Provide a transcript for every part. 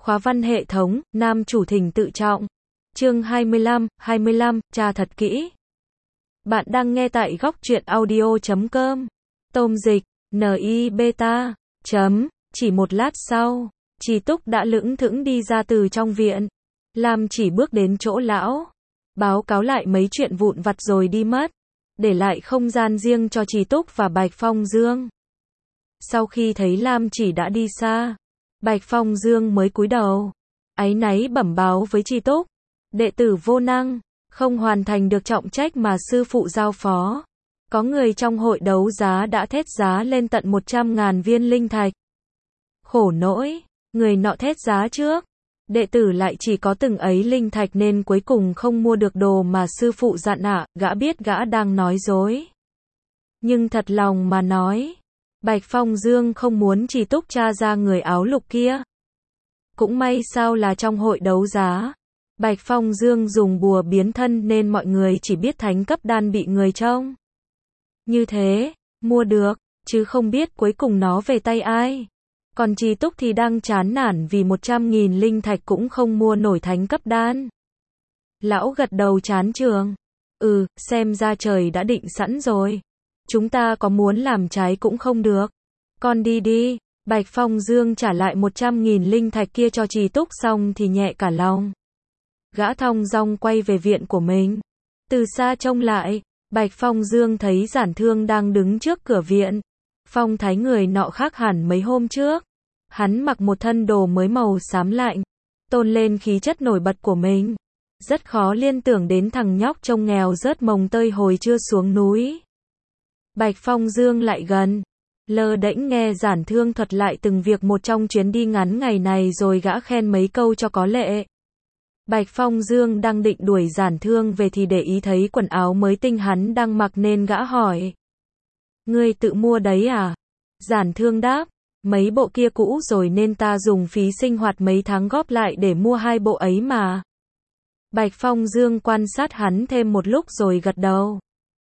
Khóa văn hệ thống, nam chủ thỉnh tự trọng. Chương 25, tra thật kỹ. Bạn đang nghe tại góc truyện audio.com. Tôm dịch, NI beta. Chỉ một lát sau, Trì Túc đã lững thững đi ra từ trong viện. Lam chỉ bước đến chỗ lão, báo cáo lại mấy chuyện vụn vặt rồi đi mất, để lại không gian riêng cho Trì Túc và Bạch Phong Dương. Sau khi thấy Lam chỉ đã đi xa, Bạch Phong Dương mới cúi đầu, áy náy bẩm báo với Trì Túc, đệ tử vô năng, không hoàn thành được trọng trách mà sư phụ giao phó. Có người trong hội đấu giá đã thét giá lên tận 100.000 viên linh thạch. Khổ nỗi, người nọ thét giá trước, đệ tử lại chỉ có từng ấy linh thạch nên cuối cùng không mua được đồ mà sư phụ dặn ạ, gã biết gã đang nói dối. Nhưng thật lòng mà nói, Bạch Phong Dương không muốn Trì Túc tra ra người áo lục kia. Cũng may sao là trong hội đấu giá, Bạch Phong Dương dùng bùa biến thân nên mọi người chỉ biết thánh cấp đan bị người trông. Như thế, mua được, chứ không biết cuối cùng nó về tay ai. Còn Trì Túc thì đang chán nản vì 100.000 linh thạch cũng không mua nổi thánh cấp đan. Lão gật đầu chán chường. Xem ra trời đã định sẵn rồi. Chúng ta có muốn làm trái cũng không được. Con đi đi. Bạch Phong Dương trả lại 100.000 linh thạch kia cho Trì Túc xong thì nhẹ cả lòng. Gã thong dong quay về viện của mình. Từ xa trông lại, Bạch Phong Dương thấy Giản Thương đang đứng trước cửa viện. Phong thái người nọ khác hẳn mấy hôm trước. Hắn mặc một thân đồ mới màu xám lạnh, tôn lên khí chất nổi bật của mình. Rất khó liên tưởng đến thằng nhóc trông nghèo rớt mồng tơi hồi chưa xuống núi. Bạch Phong Dương lại gần, lơ đễnh nghe Giản Thương thuật lại từng việc một trong chuyến đi ngắn ngày này rồi gã khen mấy câu cho có lệ. Bạch Phong Dương đang định đuổi Giản Thương về thì để ý thấy quần áo mới tinh hắn đang mặc nên gã hỏi. Ngươi tự mua đấy à? Giản Thương đáp, mấy bộ kia cũ rồi nên ta dùng phí sinh hoạt mấy tháng góp lại để mua hai bộ ấy mà. Bạch Phong Dương quan sát hắn thêm một lúc rồi gật đầu.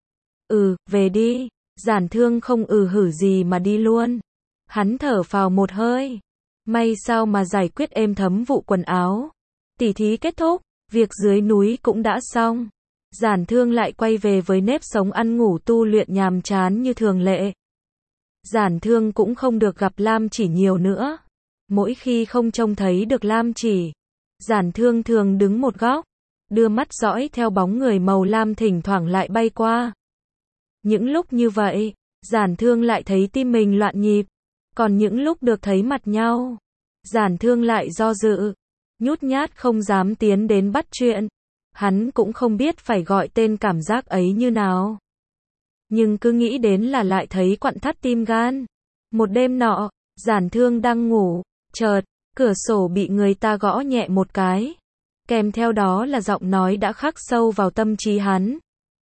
Về đi. Giản Thương không hử gì mà đi luôn. Hắn thở phào một hơi. May sao mà giải quyết êm thấm vụ quần áo. Tỉ thí kết thúc, việc dưới núi cũng đã xong. Giản Thương lại quay về với nếp sống ăn ngủ tu luyện nhàm chán như thường lệ. Giản Thương cũng không được gặp Lam Chỉ nhiều nữa. Mỗi khi không trông thấy được Lam Chỉ, Giản Thương thường đứng một góc, đưa mắt dõi theo bóng người màu lam thỉnh thoảng lại bay qua. Những lúc như vậy, Giản Thương lại thấy tim mình loạn nhịp. Còn những lúc được thấy mặt nhau, Giản Thương lại do dự, nhút nhát không dám tiến đến bắt chuyện. Hắn cũng không biết phải gọi tên cảm giác ấy như nào. Nhưng cứ nghĩ đến là lại thấy quặn thắt tim gan. Một đêm nọ, Giản Thương đang ngủ, chợt, cửa sổ bị người ta gõ nhẹ một cái. Kèm theo đó là giọng nói đã khắc sâu vào tâm trí hắn.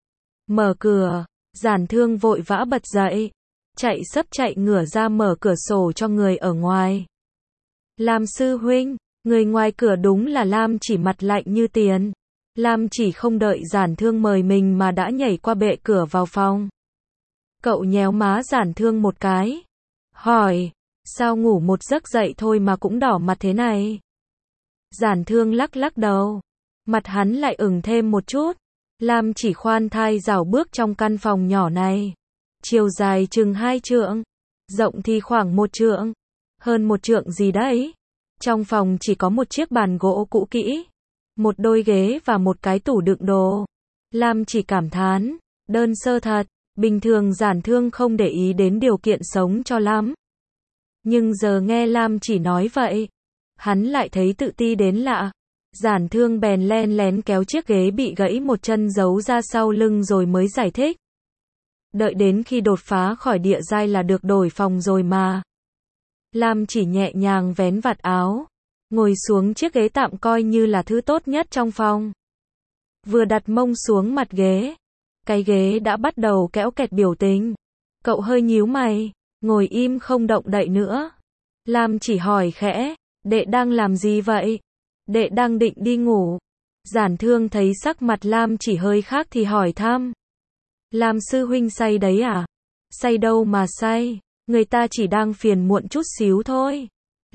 Mở cửa, Giản Thương vội vã bật dậy, chạy ngửa ra mở cửa sổ cho người ở ngoài. Lam sư huynh, người ngoài cửa đúng là Lam Chỉ mặt lạnh như tiền. Lam Chỉ không đợi Giản Thương mời mình mà đã nhảy qua bệ cửa vào phòng. Cậu nhéo má Giản Thương một cái, hỏi, sao ngủ một giấc dậy thôi mà cũng đỏ mặt thế này? Giản Thương lắc đầu, mặt hắn lại ửng thêm một chút. Lam Chỉ khoan thai rảo bước trong căn phòng nhỏ này. Chiều dài chừng 2 trượng, rộng thì khoảng 1 trượng, hơn 1 trượng gì đấy. Trong phòng chỉ có một chiếc bàn gỗ cũ kỹ, một đôi ghế và một cái tủ đựng đồ. Lam Chỉ cảm thán, đơn sơ thật. Bình thường Giản Thương không để ý đến điều kiện sống cho lắm. Nhưng giờ nghe Lam Chỉ nói vậy, hắn lại thấy tự ti đến lạ. Giản Thương bèn len lén kéo chiếc ghế bị gãy một chân giấu ra sau lưng rồi mới giải thích. Đợi đến khi đột phá khỏi địa giai là được đổi phòng rồi mà. Lam Chỉ nhẹ nhàng vén vạt áo, ngồi xuống chiếc ghế tạm coi như là thứ tốt nhất trong phòng. Vừa đặt mông xuống mặt ghế, cái ghế đã bắt đầu kéo kẹt biểu tình. Cậu hơi nhíu mày, ngồi im không động đậy nữa. Lam Chỉ hỏi khẽ, đệ đang làm gì vậy? Đệ đang định đi ngủ. Giản Thương thấy sắc mặt Lam Chỉ hơi khác thì hỏi thăm. Lam sư huynh say đấy à? Say đâu mà say, người ta chỉ đang phiền muộn chút xíu thôi.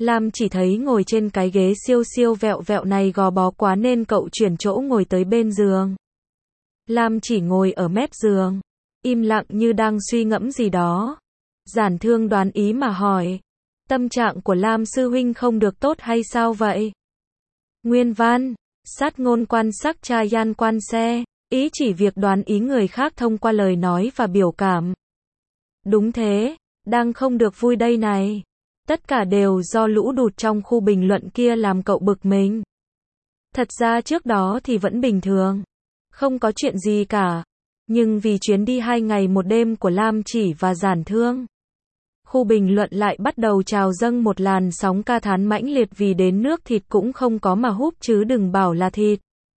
Lam chỉ thấy ngồi trên cái ghế siêu siêu vẹo vẹo này gò bó quá nên cậu chuyển chỗ ngồi tới bên giường. Lam chỉ ngồi ở mép giường, im lặng như đang suy ngẫm gì đó. Giản Thương đoán ý mà hỏi, tâm trạng của Lam sư huynh không được tốt hay sao vậy? Nguyên văn, sát ngôn quan sắc cha yan quan xe, ý chỉ việc đoán ý người khác thông qua lời nói và biểu cảm. Đúng thế, đang không được vui đây này. Tất cả đều do lũ đụt trong khu bình luận kia làm cậu bực mình. Thật ra trước đó thì vẫn bình thường, không có chuyện gì cả. Nhưng vì chuyến đi 2 ngày 1 đêm của Lam Chỉ và Giản Thương, khu bình luận lại bắt đầu trào dâng một làn sóng ca thán mãnh liệt vì đến nước thịt cũng không có mà húp chứ đừng bảo là thịt.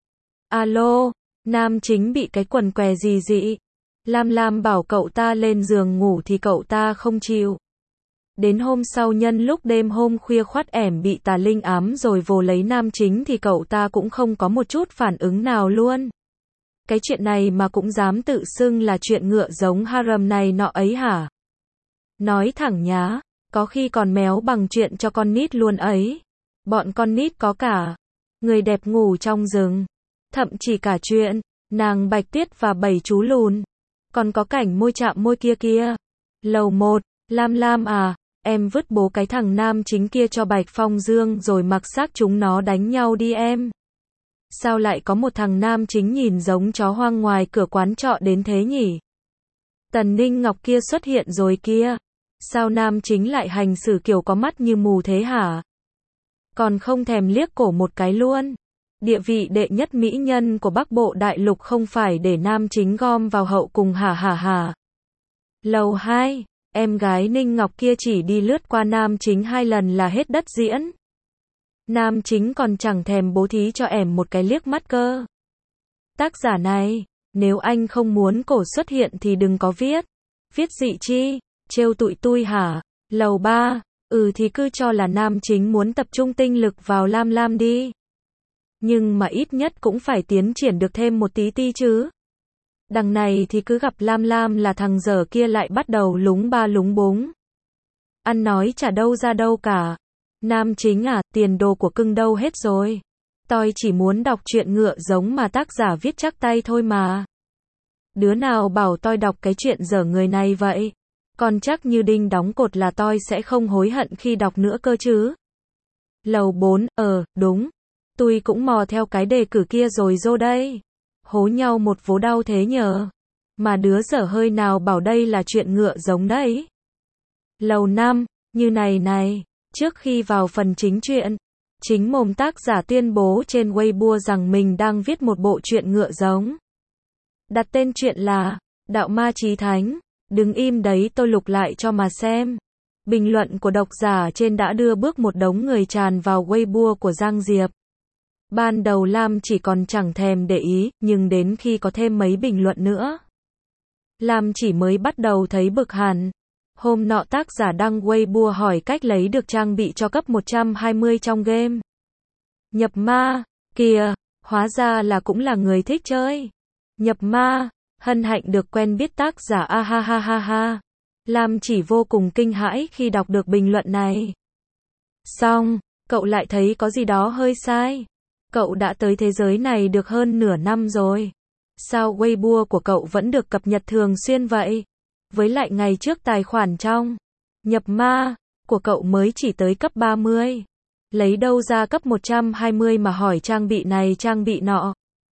Alo, nam chính bị cái quần què gì dị. Lam bảo cậu ta lên giường ngủ thì cậu ta không chịu. Đến hôm sau nhân lúc đêm hôm khuya khoắt ẻm bị tà linh ám rồi vồ lấy nam chính thì cậu ta cũng không có một chút phản ứng nào luôn. Cái chuyện này mà cũng dám tự xưng là chuyện ngựa giống harem này nọ ấy hả? Nói thẳng nhá, có khi còn méo bằng chuyện cho con nít luôn ấy. Bọn con nít có cả người đẹp ngủ trong rừng, thậm chí cả chuyện nàng Bạch Tuyết và 7 chú lùn, còn có cảnh môi chạm môi kia kia. Lầu 1, Lam à, em vứt bố cái thằng nam chính kia cho Bạch Phong Dương rồi mặc xác chúng nó đánh nhau đi em. Sao lại có một thằng nam chính nhìn giống chó hoang ngoài cửa quán trọ đến thế nhỉ? Tần Ninh Ngọc kia xuất hiện rồi kia. Sao nam chính lại hành xử kiểu có mắt như mù thế hả? Còn không thèm liếc cổ một cái luôn. Địa vị đệ nhất mỹ nhân của Bắc Bộ Đại Lục không phải để nam chính gom vào hậu cùng hả? Lầu 2, em gái Ninh Ngọc kia chỉ đi lướt qua nam chính 2 lần là hết đất diễn. Nam chính còn chẳng thèm bố thí cho em một cái liếc mắt cơ. Tác giả này, nếu anh không muốn cổ xuất hiện thì đừng có viết. Viết gì chi? Trêu tụi tui hả? Lầu 3, thì cứ cho là nam chính muốn tập trung tinh lực vào Lam đi. Nhưng mà ít nhất cũng phải tiến triển được thêm một tí chứ. Đằng này thì cứ gặp Lam là thằng dở kia lại bắt đầu lúng ba lúng búng. Ăn nói chả đâu ra đâu cả. Nam chính à, tiền đồ của cưng đâu hết rồi. Tôi chỉ muốn đọc truyện ngựa giống mà tác giả viết chắc tay thôi mà. Đứa nào bảo tôi đọc cái chuyện dở người này vậy? Còn chắc như đinh đóng cột là tôi sẽ không hối hận khi đọc nữa cơ chứ. Lầu 4, đúng. Tôi cũng mò theo cái đề cử kia rồi dô đây. Hố nhau một vố đau thế nhờ. Mà đứa dở hơi nào bảo đây là chuyện ngựa giống đấy. Lầu 5, như này. Trước khi vào phần chính truyện, chính mồm tác giả tuyên bố trên Weibo rằng mình đang viết một bộ truyện ngựa giống. Đặt tên truyện là Đạo Ma Chí Thánh. Đứng im đấy tôi lục lại cho mà xem. Bình luận của độc giả trên đã đưa bước một đống người tràn vào Weibo của Giang Diệp. Ban đầu Lam chỉ còn chẳng thèm để ý, nhưng đến khi có thêm mấy bình luận nữa, Lam chỉ mới bắt đầu thấy bực hẳn. Hôm nọ tác giả đăng Weibo hỏi cách lấy được trang bị cho cấp 120 trong game. Nhập ma, kìa, hóa ra là cũng là người thích chơi. Nhập ma, hân hạnh được quen biết tác giả ha. Lam chỉ vô cùng kinh hãi khi đọc được bình luận này. Xong, cậu lại thấy có gì đó hơi sai. Cậu đã tới thế giới này được hơn nửa năm rồi. Sao Weibo của cậu vẫn được cập nhật thường xuyên vậy? Với lại ngày trước tài khoản trong nhập ma của cậu mới chỉ tới cấp 30. Lấy đâu ra cấp 120 mà hỏi trang bị này trang bị nọ.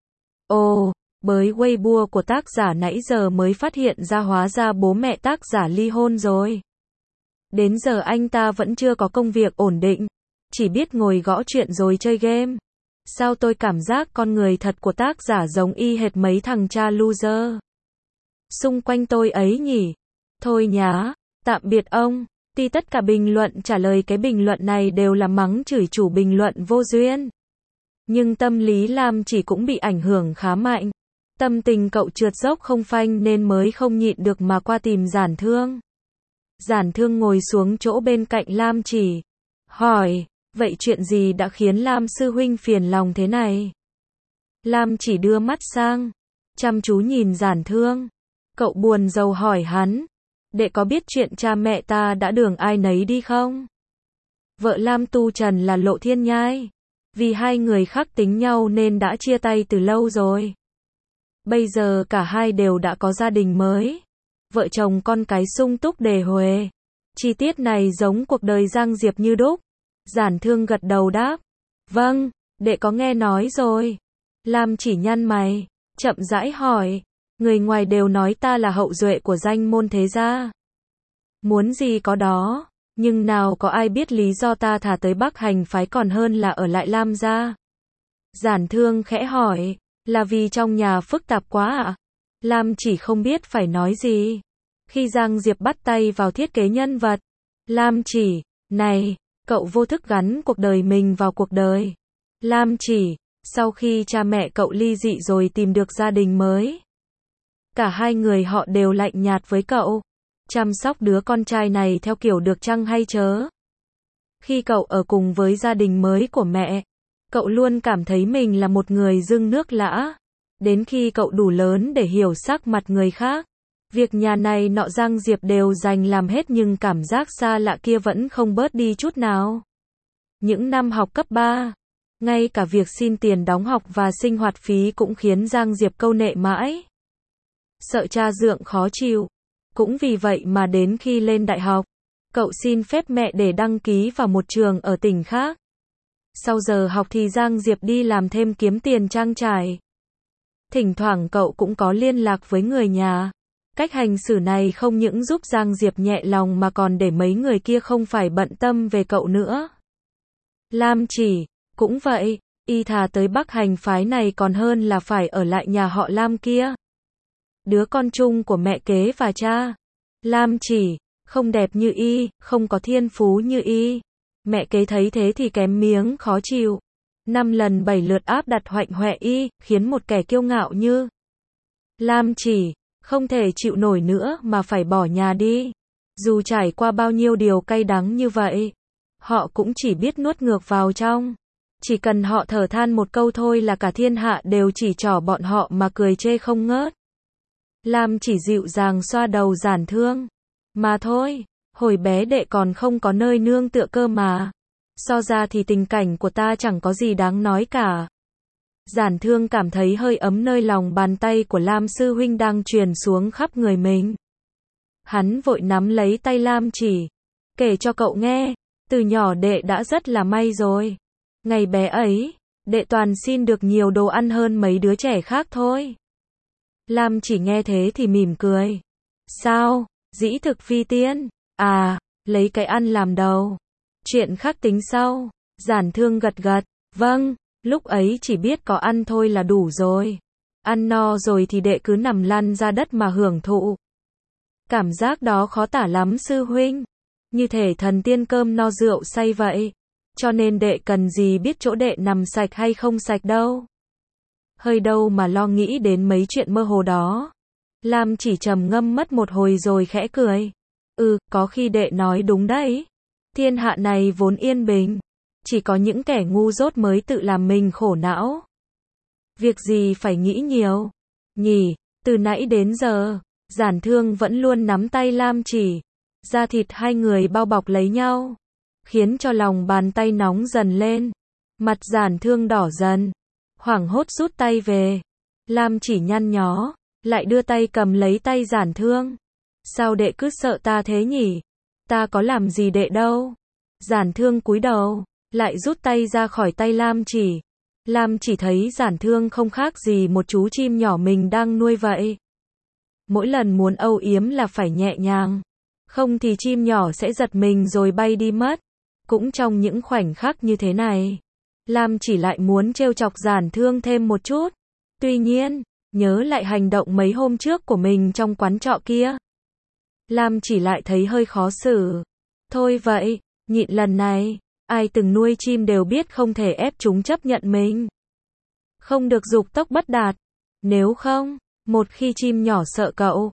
Ồ, bới Weibo của tác giả nãy giờ mới phát hiện ra hóa ra bố mẹ tác giả ly hôn rồi. Đến giờ anh ta vẫn chưa có công việc ổn định, chỉ biết ngồi gõ chuyện rồi chơi game. Sao tôi cảm giác con người thật của tác giả giống y hệt mấy thằng cha loser xung quanh tôi ấy nhỉ? Thôi nhá, tạm biệt ông. Tuy tất cả bình luận trả lời cái bình luận này đều là mắng chửi chủ bình luận vô duyên. Nhưng tâm lý Lam chỉ cũng bị ảnh hưởng khá mạnh. Tâm tình cậu trượt dốc không phanh nên mới không nhịn được mà qua tìm Giản Thương. Giản Thương ngồi xuống chỗ bên cạnh Lam chỉ. Hỏi, vậy chuyện gì đã khiến Lam sư huynh phiền lòng thế này? Lam chỉ đưa mắt sang, chăm chú nhìn Giản Thương. Cậu buồn rầu hỏi hắn, đệ có biết chuyện cha mẹ ta đã đường ai nấy đi không? Vợ Lam Tu Trần là Lộ Thiên Nhai. Vì hai người khác tính nhau nên đã chia tay từ lâu rồi. Bây giờ cả hai đều đã có gia đình mới. Vợ chồng con cái sung túc đề huề. Chi tiết này giống cuộc đời Giang Diệp như đúc. Giản Thương gật đầu đáp. Vâng, đệ có nghe nói rồi. Lam Chỉ nhăn mày, chậm rãi hỏi. Người ngoài đều nói ta là hậu duệ của danh môn thế gia. Muốn gì có đó, nhưng nào có ai biết lý do ta thả tới Bắc Hành phái còn hơn là ở lại Lam gia. Giản Thương khẽ hỏi, là vì trong nhà phức tạp quá ạ? Lam Chỉ không biết phải nói gì. Khi Giang Diệp bắt tay vào thiết kế nhân vật, Lam Chỉ, này, cậu vô thức gắn cuộc đời mình vào cuộc đời. Lam Chỉ, sau khi cha mẹ cậu ly dị rồi tìm được gia đình mới. Cả hai người họ đều lạnh nhạt với cậu. Chăm sóc đứa con trai này theo kiểu được chăng hay chớ. Khi cậu ở cùng với gia đình mới của mẹ, cậu luôn cảm thấy mình là một người dưng nước lã. Đến khi cậu đủ lớn để hiểu sắc mặt người khác, việc nhà này nọ Giang Diệp đều dành làm hết nhưng cảm giác xa lạ kia vẫn không bớt đi chút nào. Những năm học cấp 3, ngay cả việc xin tiền đóng học và sinh hoạt phí cũng khiến Giang Diệp câu nệ mãi. Sợ cha dượng khó chịu. Cũng vì vậy mà đến khi lên đại học, cậu xin phép mẹ để đăng ký vào một trường ở tỉnh khác. Sau giờ học thì Giang Diệp đi làm thêm kiếm tiền trang trải. Thỉnh thoảng cậu cũng có liên lạc với người nhà. Cách hành xử này không những giúp Giang Diệp nhẹ lòng mà còn để mấy người kia không phải bận tâm về cậu nữa. Lam Chỉ, cũng vậy, y thà tới Bắc Hành phái này còn hơn là phải ở lại nhà họ Lam kia. Đứa con chung của mẹ kế và cha. Lam Chỉ, không đẹp như y, không có thiên phú như y. Mẹ kế thấy thế thì kém miếng khó chịu. 5 lần 7 lượt áp đặt hoạnh hoẹ y, khiến một kẻ kiêu ngạo như Lam Chỉ không thể chịu nổi nữa mà phải bỏ nhà đi. Dù trải qua bao nhiêu điều cay đắng như vậy, họ cũng chỉ biết nuốt ngược vào trong. Chỉ cần họ thở than một câu thôi là cả thiên hạ đều chỉ trỏ bọn họ mà cười chê không ngớt. Lam Chỉ dịu dàng xoa đầu Giản Thương. Mà thôi, hồi bé đệ còn không có nơi nương tựa cơ mà. So ra thì tình cảnh của ta chẳng có gì đáng nói cả. Giản Thương cảm thấy hơi ấm nơi lòng bàn tay của Lam sư huynh đang truyền xuống khắp người mình. Hắn vội nắm lấy tay Lam Chỉ. Kể cho cậu nghe, từ nhỏ đệ đã rất là may rồi. Ngày bé ấy, đệ toàn xin được nhiều đồ ăn hơn mấy đứa trẻ khác thôi. Lam Chỉ nghe thế thì mỉm cười. Sao, dĩ thực phi tiên, à, lấy cái ăn làm đầu. Chuyện khác tính sau. Giản Thương gật gật, vâng, lúc ấy chỉ biết có ăn thôi là đủ rồi. Ăn no rồi thì đệ cứ nằm lăn ra đất mà hưởng thụ. Cảm giác đó khó tả lắm sư huynh. Như thể thần tiên cơm no rượu say vậy. Cho nên đệ cần gì biết chỗ đệ nằm sạch hay không sạch đâu. Hơi đâu mà lo nghĩ đến mấy chuyện mơ hồ đó. Lam Chỉ trầm ngâm mất một hồi rồi khẽ cười. Có khi đệ nói đúng đấy. Thiên hạ này vốn yên bình. Chỉ có những kẻ ngu dốt mới tự làm mình khổ não. Việc gì phải nghĩ nhiều. Nhỉ, từ nãy đến giờ, Giản Thương vẫn luôn nắm tay Lam Chỉ. Da thịt hai người bao bọc lấy nhau. Khiến cho lòng bàn tay nóng dần lên. Mặt Giản Thương đỏ dần. Hoảng hốt rút tay về. Lam Chỉ nhăn nhó, lại đưa tay cầm lấy tay Giản Thương. Sao đệ cứ sợ ta thế nhỉ? Ta có làm gì đệ đâu. Giản Thương cúi đầu, lại rút tay ra khỏi tay Lam Chỉ. Lam Chỉ thấy Giản Thương không khác gì một chú chim nhỏ mình đang nuôi vậy. Mỗi lần muốn âu yếm là phải nhẹ nhàng. Không thì chim nhỏ sẽ giật mình rồi bay đi mất. Cũng trong những khoảnh khắc như thế này, Lam Chỉ lại muốn trêu chọc Giản Thương thêm một chút. Tuy nhiên, nhớ lại hành động mấy hôm trước của mình trong quán trọ kia, Lam Chỉ lại thấy hơi khó xử. Thôi vậy, nhịn lần này, ai từng nuôi chim đều biết không thể ép chúng chấp nhận mình. Không được dục tốc bất đạt. Nếu không, một khi chim nhỏ sợ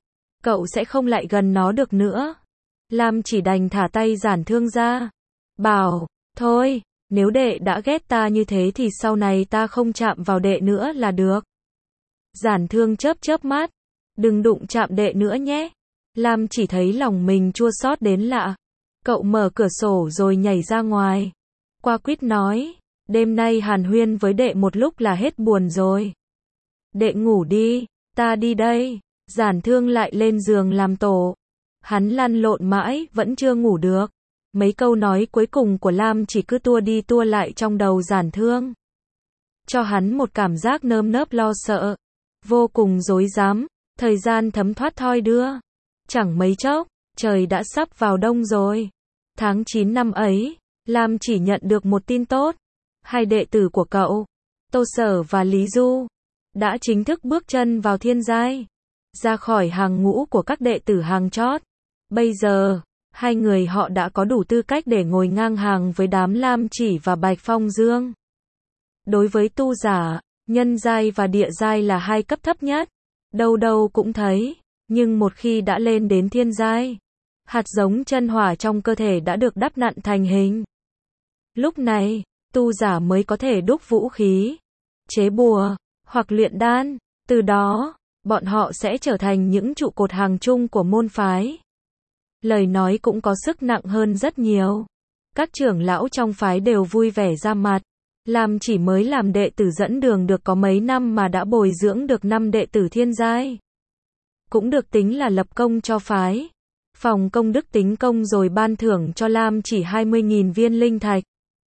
cậu sẽ không lại gần nó được nữa. Lam Chỉ đành thả tay Giản Thương ra. Bảo, thôi, nếu đệ đã ghét ta như thế thì sau này ta không chạm vào đệ nữa là được. Giản Thương chớp mắt. Đừng đụng chạm đệ nữa nhé. Lam Chỉ thấy lòng mình chua xót đến lạ. Cậu mở cửa sổ rồi nhảy ra ngoài. Qua quýt nói, đêm nay hàn huyên với đệ một lúc là hết buồn rồi. Đệ ngủ đi, ta đi đây. Giản Thương lại lên giường làm tổ. Hắn lăn lộn mãi, vẫn chưa ngủ được. Mấy câu nói cuối cùng của Lam chỉ cứ tua đi tua lại trong đầu Giản Thương. Cho hắn một cảm giác nơm nớp lo sợ. Vô cùng rối rắm. Thời gian thấm thoát thoi đưa. Chẳng mấy chốc, trời đã sắp vào đông rồi. Tháng 9 năm ấy, Lam chỉ nhận được một tin tốt. Hai đệ tử của cậu, Tô Sở và Lý Du, đã chính thức bước chân vào thiên giai. Ra khỏi hàng ngũ của các đệ tử hàng chót. Bây giờ, hai người họ đã có đủ tư cách để ngồi ngang hàng với đám Lam Chỉ và Bạch Phong Dương. Đối với tu giả, nhân giai và địa giai là hai cấp thấp nhất. Đâu đâu cũng thấy, nhưng một khi đã lên đến thiên giai, hạt giống chân hỏa trong cơ thể đã được đắp nặn thành hình. Lúc này, tu giả mới có thể đúc vũ khí, chế bùa, hoặc luyện đan. Từ đó, bọn họ sẽ trở thành những trụ cột hàng chung của môn phái. Lời nói cũng có sức nặng hơn rất nhiều. Các trưởng lão trong phái đều vui vẻ ra mặt. Lam Chỉ mới làm đệ tử dẫn đường được có mấy năm mà đã bồi dưỡng được 5 đệ tử thiên giai. Cũng được tính là lập công cho phái. Phòng công đức tính công rồi ban thưởng cho Lam Chỉ 20.000 viên linh thạch.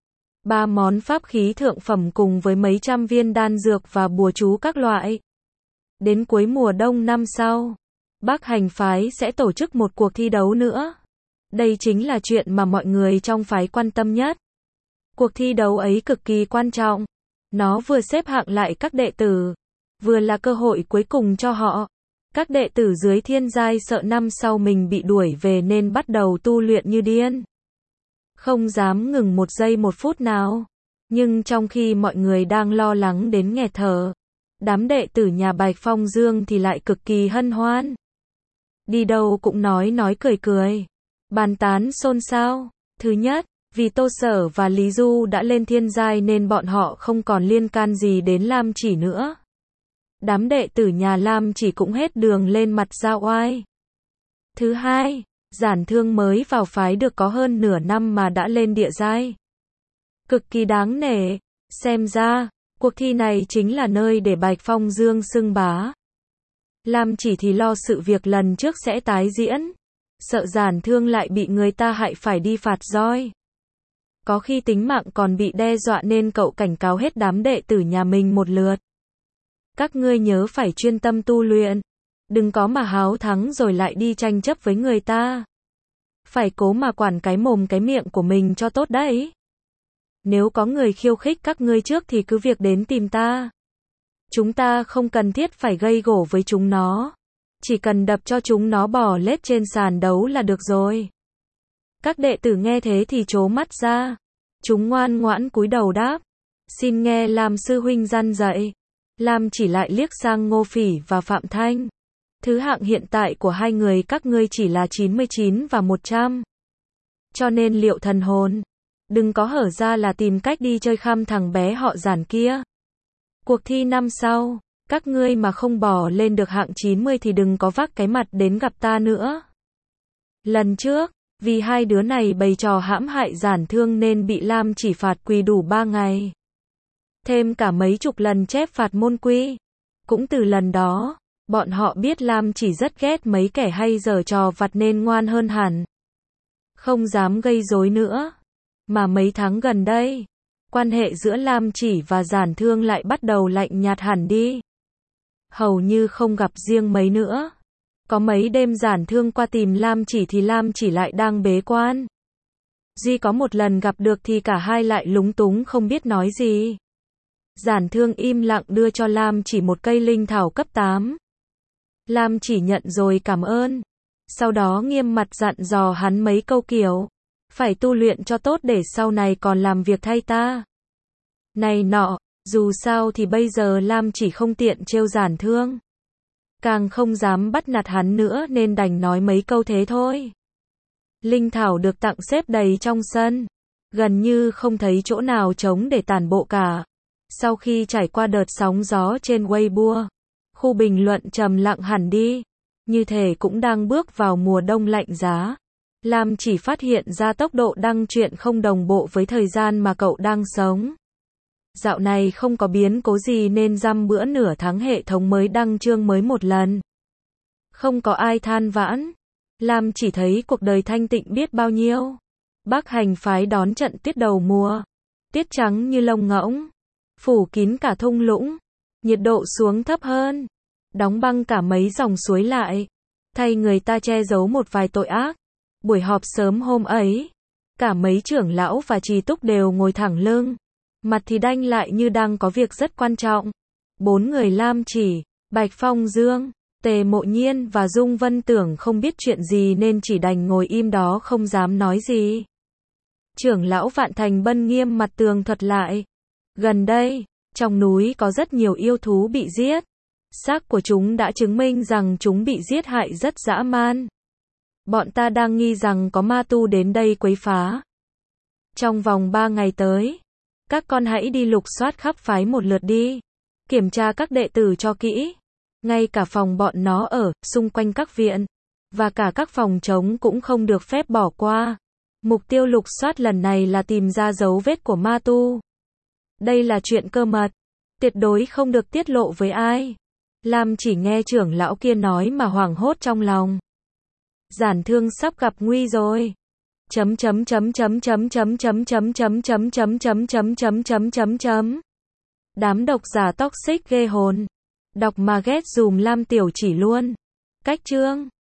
3 món pháp khí thượng phẩm cùng với mấy trăm viên đan dược và bùa chú các loại. Đến cuối mùa đông năm sau, Bắc Hành phái sẽ tổ chức một cuộc thi đấu nữa. Đây chính là chuyện mà mọi người trong phái quan tâm nhất. Cuộc thi đấu ấy cực kỳ quan trọng. Nó vừa xếp hạng lại các đệ tử, vừa là cơ hội cuối cùng cho họ. Các đệ tử dưới thiên giai sợ năm sau mình bị đuổi về nên bắt đầu tu luyện như điên. Không dám ngừng một giây một phút nào. Nhưng trong khi mọi người đang lo lắng đến nghẹt thở, đám đệ tử nhà Bạch Phong Dương thì lại cực kỳ hân hoan. Đi đâu cũng nói cười cười. Bàn tán xôn xao. Thứ nhất, vì Tô Sở và Lý Du đã lên thiên giai nên bọn họ không còn liên can gì đến Lam Chỉ nữa. Đám đệ tử nhà Lam Chỉ cũng hết đường lên mặt ra oai. Thứ hai, Giản Thương mới vào phái được có hơn nửa năm mà đã lên địa giai. Cực kỳ đáng nể. Xem ra, cuộc thi này chính là nơi để Bạch Phong Dương xưng bá. Lam Chỉ thì lo sự việc lần trước sẽ tái diễn. Sợ Giản Thương lại bị người ta hại phải đi phạt roi. Có khi tính mạng còn bị đe dọa nên cậu cảnh cáo hết đám đệ tử nhà mình một lượt. Các ngươi nhớ phải chuyên tâm tu luyện. Đừng có mà háo thắng rồi lại đi tranh chấp với người ta. Phải cố mà quản cái mồm cái miệng của mình cho tốt đấy. Nếu có người khiêu khích các ngươi trước thì cứ việc đến tìm ta. Chúng ta không cần thiết phải gây gổ với chúng nó. Chỉ cần đập cho chúng nó bò lết trên sàn đấu là được rồi. Các đệ tử nghe thế thì trố mắt ra. Chúng ngoan ngoãn cúi đầu đáp. Xin nghe Lam sư huynh răn dạy. Lam Chỉ lại liếc sang Ngô Phỉ và Phạm Thanh. Thứ hạng hiện tại của hai người các ngươi chỉ là 99 và 100. Cho nên liệu thần hồn, đừng có hở ra là tìm cách đi chơi khăm thằng bé họ Giản kia. Cuộc thi năm sau, các ngươi mà không bò lên được hạng 90 thì đừng có vác cái mặt đến gặp ta nữa. Lần trước, vì hai đứa này bày trò hãm hại Giản Thương nên bị Lam Chỉ phạt quỳ đủ 3 ngày. Thêm cả mấy chục lần chép phạt môn quy. Cũng từ lần đó, bọn họ biết Lam Chỉ rất ghét mấy kẻ hay giở trò vặt nên ngoan hơn hẳn. Không dám gây rối nữa. Mà mấy tháng gần đây, quan hệ giữa Lam Chỉ và Giản Thương lại bắt đầu lạnh nhạt hẳn đi. Hầu như không gặp riêng mấy nữa. Có mấy đêm Giản Thương qua tìm Lam Chỉ thì Lam Chỉ lại đang bế quan. Duy có một lần gặp được thì cả hai lại lúng túng không biết nói gì. Giản Thương im lặng đưa cho Lam Chỉ một cây linh thảo cấp 8. Lam Chỉ nhận rồi cảm ơn. Sau đó nghiêm mặt dặn dò hắn mấy câu kiểu. Phải tu luyện cho tốt để sau này còn làm việc thay ta. Này nọ, dù sao thì bây giờ Lam Chỉ không tiện trêu Giản Thương. Càng không dám bắt nạt hắn nữa nên đành nói mấy câu thế thôi. Linh thảo được tặng xếp đầy trong sân. Gần như không thấy chỗ nào trống để tản bộ cả. Sau khi trải qua đợt sóng gió trên Weibo, khu bình luận trầm lặng hẳn đi. Như thể cũng đang bước vào mùa đông lạnh giá. Lam chỉ phát hiện ra tốc độ đăng truyện không đồng bộ với thời gian mà cậu đang sống. Dạo này không có biến cố gì nên dăm bữa nửa tháng hệ thống mới đăng chương mới một lần. Không có ai than vãn. Lam chỉ thấy cuộc đời thanh tịnh biết bao nhiêu. Bắc Hành phái đón trận tuyết đầu mùa. Tuyết trắng như lông ngỗng, phủ kín cả thung lũng. Nhiệt độ xuống thấp hơn, đóng băng cả mấy dòng suối lại, thay người ta che giấu một vài tội ác. Buổi họp sớm hôm ấy, cả mấy trưởng lão và trì túc đều ngồi thẳng lưng, mặt thì đanh lại như đang có việc rất quan trọng. 4 người Lam chỉ, Bạch Phong Dương, Tề Mộ Nhiên và Dung Vân Tưởng không biết chuyện gì nên chỉ đành ngồi im đó không dám nói gì. Trưởng lão Vạn Thành Bân nghiêm mặt tường thuật lại. Gần đây, trong núi có rất nhiều yêu thú bị giết. Xác của chúng đã chứng minh rằng chúng bị giết hại rất dã man. Bọn ta đang nghi rằng có ma tu đến đây quấy phá. Trong vòng 3 ngày tới, các con hãy đi lục soát khắp phái một lượt đi. Kiểm tra các đệ tử cho kỹ. Ngay cả phòng bọn nó ở, xung quanh các viện, và cả các phòng trống cũng không được phép bỏ qua. Mục tiêu lục soát lần này là tìm ra dấu vết của ma tu. Đây là chuyện cơ mật, tuyệt đối không được tiết lộ với ai. Lam chỉ nghe trưởng lão kia nói mà hoảng hốt trong lòng. Giản Thương sắp gặp nguy rồi. Đám độc giả toxic ghê hồn. Đọc mà ghét dùm Lam Tiểu Chỉ luôn. Cách chương